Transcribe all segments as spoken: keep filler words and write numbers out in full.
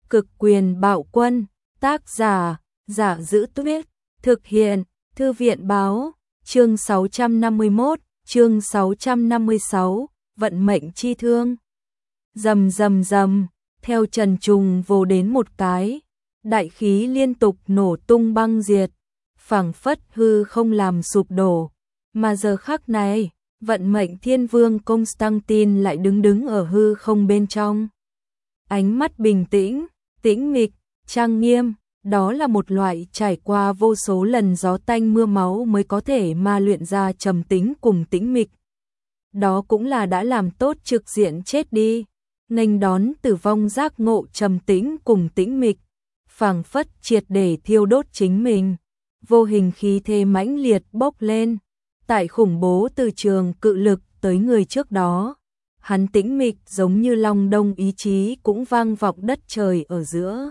Cực quyền bạo quân, tác giả, Giả Giữ Tuyết, thực hiện, Thư viện báo, chương sáu trăm năm mươi mốt, chương sáu trăm năm mươi sáu, vận mệnh chi thương. Rầm rầm rầm, theo Trần Trùng vồ đến một cái, đại khí liên tục nổ tung băng diệt, phảng phất hư không làm sụp đổ, mà giờ khắc này, vận mệnh thiên vương Constantine lại đứng đứng ở hư không bên trong. Ánh mắt bình tĩnh, tĩnh mịch, trang nghiêm, đó là một loại trải qua vô số lần gió tanh mưa máu mới có thể ma luyện ra trầm tĩnh cùng tĩnh mịch. Đó cũng là đã làm tốt trực diện chết đi, nghênh đón tử vong giác ngộ trầm tĩnh cùng tĩnh mịch, phảng phất triệt để thiêu đốt chính mình, vô hình khí thế mãnh liệt bốc lên, tại khủng bố từ trường cự lực tới người trước đó. Hắn tĩnh mịch giống như long đông ý chí cũng vang vọng đất trời ở giữa.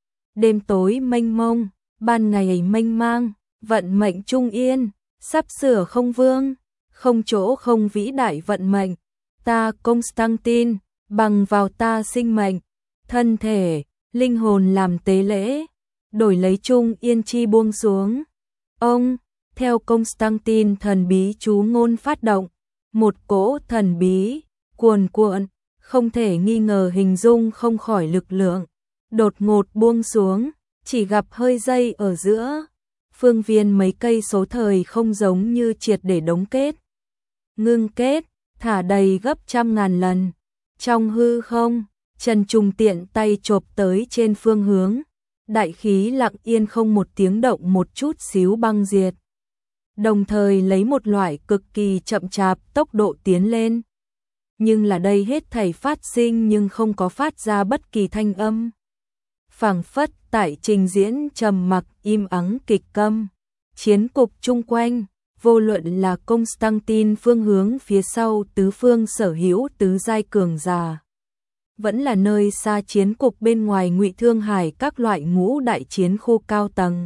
Đêm tối mênh mông, ban ngày mênh mang, vận mệnh trung yên, sắp sửa không vương, không chỗ không vĩ đại vận mệnh. Ta Constantine, bằng vào ta sinh mệnh, thân thể, linh hồn làm tế lễ, đổi lấy trung yên chi buông xuống. Ông, theo Constantine thần bí chú ngôn phát động, một cỗ thần bí, cuồn cuộn, không thể nghi ngờ hình dung không khỏi lực lượng, đột ngột buông xuống, chỉ gặp hơi giây ở giữa, phương viên mấy cây số thời không giống như triệt để đóng kết. Ngưng kết, thả đầy gấp trăm ngàn lần. Trong hư không, Trần Trùng tiện tay chộp tới trên phương hướng, đại khí lặng yên không một tiếng động một chút xíu băng diệt. Đồng thời lấy một loại cực kỳ chậm chạp tốc độ tiến lên. Nhưng là đây hết thảy phát sinh nhưng không có phát ra bất kỳ thanh âm. Phảng phất tại trình diễn trầm mặc im ắng kịch câm. Chiến cục chung quanh, vô luận là Constantine phương hướng phía sau tứ phương sở hữu tứ giai cường giả, vẫn là nơi xa chiến cục bên ngoài Ngụy Thương Hải các loại ngũ đại chiến khu cao tầng.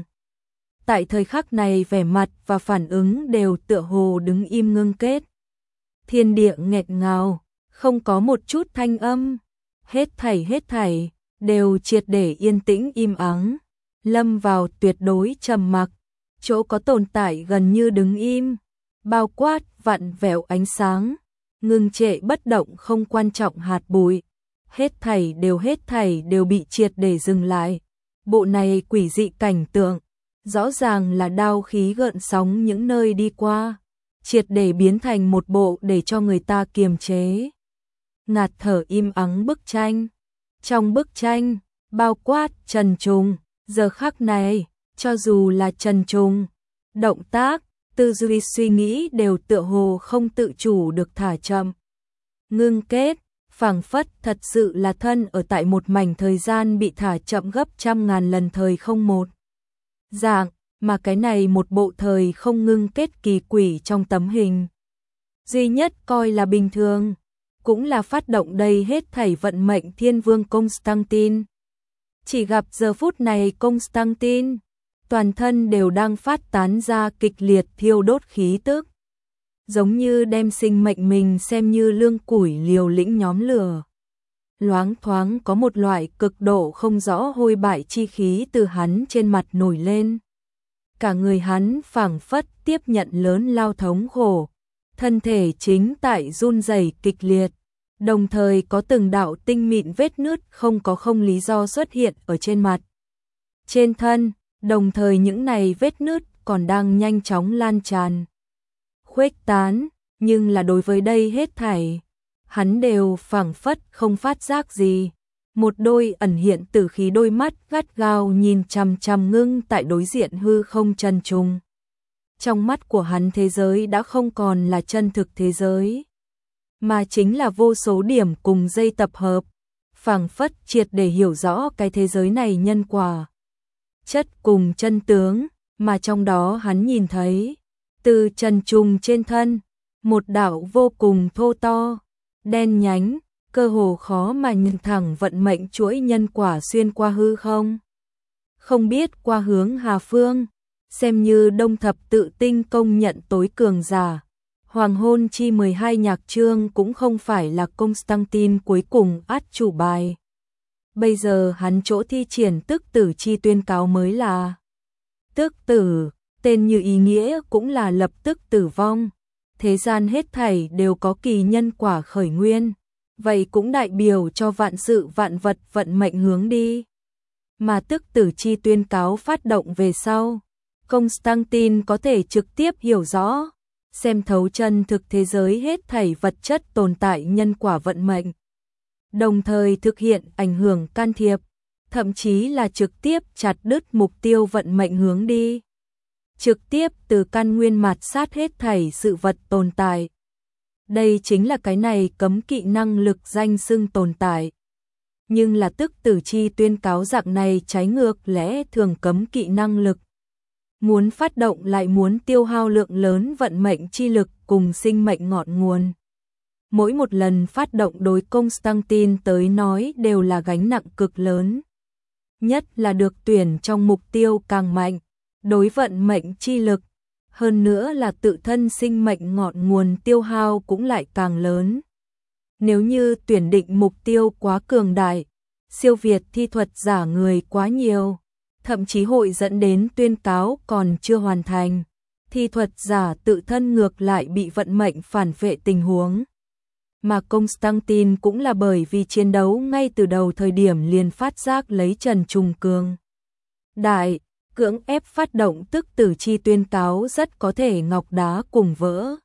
Tại thời khắc này vẻ mặt và phản ứng đều tựa hồ đứng im ngưng kết. Thiên địa nghẹt ngào, không có một chút thanh âm, hết thảy hết thảy đều triệt để yên tĩnh im ắng, lâm vào tuyệt đối trầm mặc, chỗ có tồn tại gần như đứng im, bao quát vặn vẹo ánh sáng, ngưng trệ bất động không quan trọng hạt bụi, hết thảy đều hết thảy đều bị triệt để dừng lại. Bộ này quỷ dị cảnh tượng, rõ ràng là đao khí gợn sóng những nơi đi qua, triệt để biến thành một bộ để cho người ta kiềm chế, ngạt thở im ắng bức tranh. Trong bức tranh, bao quát Trần Trùng, giờ khắc này, cho dù là Trần Trùng, động tác, tư duy suy nghĩ đều tựa hồ không tự chủ được thả chậm. Ngưng kết, phảng phất thật sự là thân ở tại một mảnh thời gian bị thả chậm gấp trăm ngàn lần thời không một dạng, mà cái này một bộ thời không ngưng kết kỳ quỷ trong tấm hình. Duy nhất coi là bình thường, cũng là phát động đây hết thảy vận mệnh thiên vương Constantine. Chỉ gặp giờ phút này Constantine, toàn thân đều đang phát tán ra kịch liệt thiêu đốt khí tức. Giống như đem sinh mệnh mình xem như lương củi liều lĩnh nhóm lửa. Loáng thoáng có một loại cực độ không rõ hôi bại chi khí từ hắn trên mặt nổi lên. Cả người hắn phảng phất tiếp nhận lớn lao thống khổ. Thân thể chính tại run rẩy kịch liệt, đồng thời có từng đạo tinh mịn vết nứt không có không lý do xuất hiện ở trên mặt, trên thân, đồng thời những này vết nứt còn đang nhanh chóng lan tràn, khuếch tán, nhưng là đối với đây hết thảy, hắn đều phảng phất không phát giác gì. Một đôi ẩn hiện tử khí đôi mắt gắt gao nhìn chằm chằm ngưng tại đối diện hư không Trần Trùng. Trong mắt của hắn thế giới đã không còn là chân thực thế giới, mà chính là vô số điểm cùng dây tập hợp, phảng phất triệt để hiểu rõ cái thế giới này nhân quả, chất cùng chân tướng, mà trong đó hắn nhìn thấy, từ Trần Trùng trên thân, một đạo vô cùng thô to, đen nhánh, cơ hồ khó mà nhìn thẳng vận mệnh chuỗi nhân quả xuyên qua hư không. Không biết qua hướng hà phương, xem như đông thập tự tinh công nhận tối cường giả. Hoàng hôn chi mười hai nhạc chương cũng không phải là Constantine cuối cùng át chủ bài. Bây giờ hắn chỗ thi triển tức tử chi tuyên cáo mới là tức tử, tên như ý nghĩa cũng là lập tức tử vong. Thế gian hết thảy đều có kỳ nhân quả khởi nguyên, vậy cũng đại biểu cho vạn sự vạn vật vận mệnh hướng đi. Mà tức tử chi tuyên cáo phát động về sau, Constantine có thể trực tiếp hiểu rõ, xem thấu chân thực thế giới hết thảy vật chất tồn tại nhân quả vận mệnh, đồng thời thực hiện ảnh hưởng can thiệp, thậm chí là trực tiếp chặt đứt mục tiêu vận mệnh hướng đi. Trực tiếp từ căn nguyên mạt sát hết thảy sự vật tồn tại. Đây chính là cái này cấm kỵ năng lực danh xưng tồn tại. Nhưng là tức tử chi tuyên cáo dạng này trái ngược lẽ thường cấm kỵ năng lực. Muốn phát động lại muốn tiêu hao lượng lớn vận mệnh chi lực cùng sinh mệnh ngọn nguồn. Mỗi một lần phát động đối Constantine tới nói đều là gánh nặng cực lớn. Nhất là được tuyển trong mục tiêu càng mạnh, đối vận mệnh chi lực, hơn nữa là tự thân sinh mệnh ngọn nguồn tiêu hao cũng lại càng lớn. Nếu như tuyển định mục tiêu quá cường đại, siêu việt thi thuật giả người quá nhiều, thậm chí hội dẫn đến tuyên cáo còn chưa hoàn thành, thi thuật giả tự thân ngược lại bị vận mệnh phản vệ tình huống. Mà Constantine cũng là bởi vì chiến đấu ngay từ đầu thời điểm liền phát giác lấy Trần Trùng cường đại, cưỡng ép phát động tức tử chi tuyên cáo rất có thể ngọc đá cùng vỡ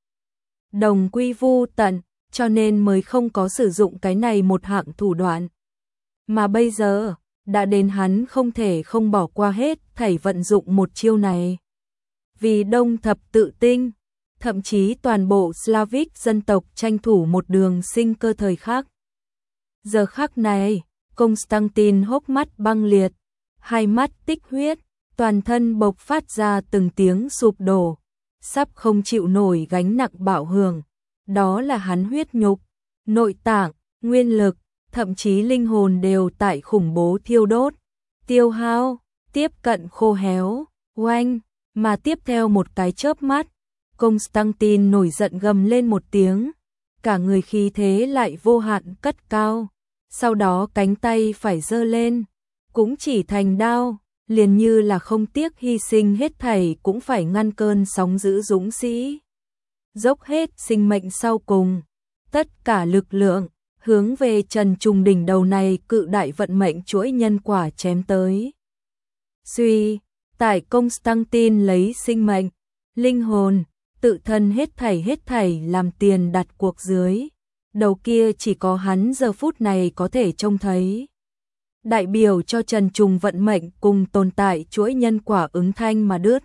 đồng quy vu tận, cho nên mới không có sử dụng cái này một hạng thủ đoạn. Mà bây giờ, đã đến hắn không thể không bỏ qua hết thảy vận dụng một chiêu này. Vì đông thập tự tinh, thậm chí toàn bộ Slavic dân tộc tranh thủ một đường sinh cơ thời khắc. Giờ khắc này, Constantine hốc mắt băng liệt, hai mắt tích huyết, toàn thân bộc phát ra từng tiếng sụp đổ, sắp không chịu nổi gánh nặng bạo hưởng. Đó là hắn huyết nhục, nội tạng, nguyên lực, thậm chí linh hồn đều tại khủng bố thiêu đốt, tiêu hao, tiếp cận khô héo, oanh, mà tiếp theo một cái chớp mắt, Constantine nổi giận gầm lên một tiếng, cả người khí thế lại vô hạn cất cao, sau đó cánh tay phải giơ lên, cũng chỉ thành đao, liền như là không tiếc hy sinh hết thảy cũng phải ngăn cơn sóng dữ dũng sĩ. Dốc hết sinh mệnh sau cùng, tất cả lực lượng, hướng về Trần Trùng đỉnh đầu này cự đại vận mệnh chuỗi nhân quả chém tới. Suy, tại Constantine lấy sinh mệnh, linh hồn, tự thân hết thảy hết thảy làm tiền đặt cuộc dưới. Đầu kia chỉ có hắn giờ phút này có thể trông thấy. Đại biểu cho Trần Trùng vận mệnh cùng tồn tại chuỗi nhân quả ứng thanh mà đứt.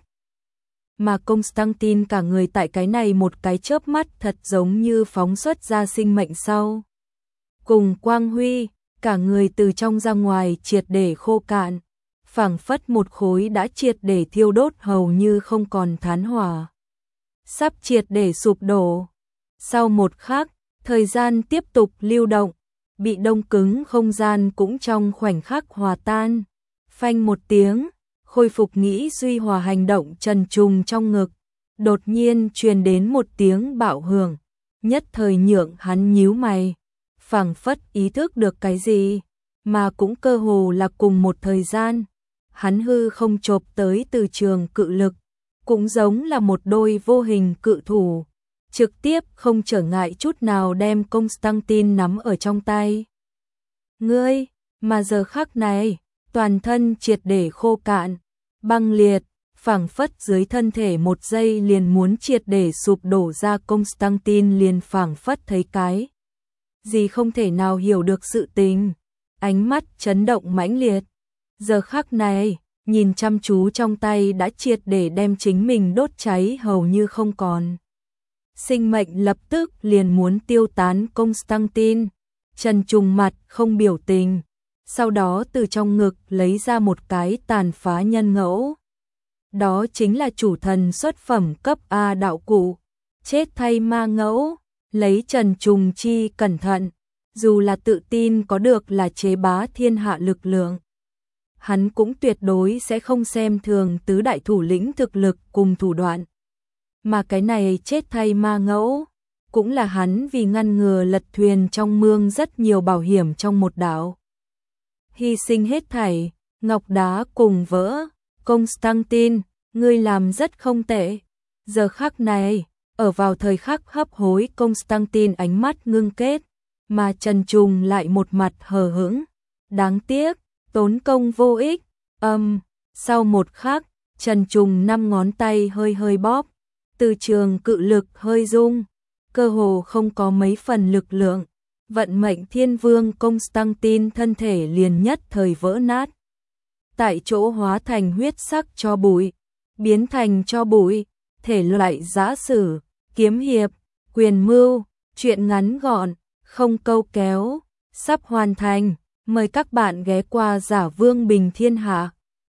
Mà Constantine cả người tại cái này một cái chớp mắt thật giống như phóng xuất ra sinh mệnh sau. Cùng quang huy, cả người từ trong ra ngoài triệt để khô cạn, phảng phất một khối đã triệt để thiêu đốt hầu như không còn thán hỏa. Sắp triệt để sụp đổ. Sau một khắc, thời gian tiếp tục lưu động, bị đông cứng không gian cũng trong khoảnh khắc hòa tan. Phanh một tiếng, khôi phục nghĩ suy hòa hành động Trần Trùng trong ngực, đột nhiên truyền đến một tiếng bạo hưởng, nhất thời nhượng hắn nhíu mày, phảng phất ý thức được cái gì, mà cũng cơ hồ là cùng một thời gian, hắn hư không chộp tới từ trường cự lực, cũng giống là một đôi vô hình cự thủ, trực tiếp không trở ngại chút nào đem Constantine nắm ở trong tay. Ngươi, mà giờ khắc này, toàn thân triệt để khô cạn, băng liệt, phảng phất dưới thân thể một giây liền muốn triệt để sụp đổ ra. Constantine liền phảng phất thấy cái gì không thể nào hiểu được sự tình, ánh mắt chấn động mãnh liệt. Giờ khắc này, nhìn chăm chú trong tay đã triệt để đem chính mình đốt cháy hầu như không còn. Sinh mệnh lập tức liền muốn tiêu tán. Constantine, Trần Trùng mặt không biểu tình, sau đó từ trong ngực lấy ra một cái tàn phá nhân ngẫu. Đó chính là chủ thần xuất phẩm cấp A đạo cụ, chết thay ma ngẫu, lấy Trần Trùng chi cẩn thận, dù là tự tin có được là chế bá thiên hạ lực lượng. Hắn cũng tuyệt đối sẽ không xem thường tứ đại thủ lĩnh thực lực cùng thủ đoạn. Mà cái này chết thay ma ngẫu, cũng là hắn vì ngăn ngừa lật thuyền trong mương rất nhiều bảo hiểm trong một đạo. hy sinh hết thảy, ngọc đá cùng vỡ. Constantine, ngươi làm rất không tệ. Giờ khắc này, ở vào thời khắc hấp hối, Constantine ánh mắt ngưng kết, mà Trần Trùng lại một mặt hờ hững. Đáng tiếc, tốn công vô ích. Âm, sau một khắc, Trần Trùng năm ngón tay hơi hơi bóp, từ trường cự lực hơi rung, cơ hồ không có mấy phần lực lượng. Vận mệnh thiên vương Constantine thân thể liền nhất thời vỡ nát. Tại chỗ hóa thành huyết sắc cho bụi, biến thành cho bụi, thể loại giã sử, kiếm hiệp, quyền mưu, truyện ngắn gọn, không câu kéo, sắp hoàn thành. Mời các bạn ghé qua Giả Vương Bình Thiên Hạ.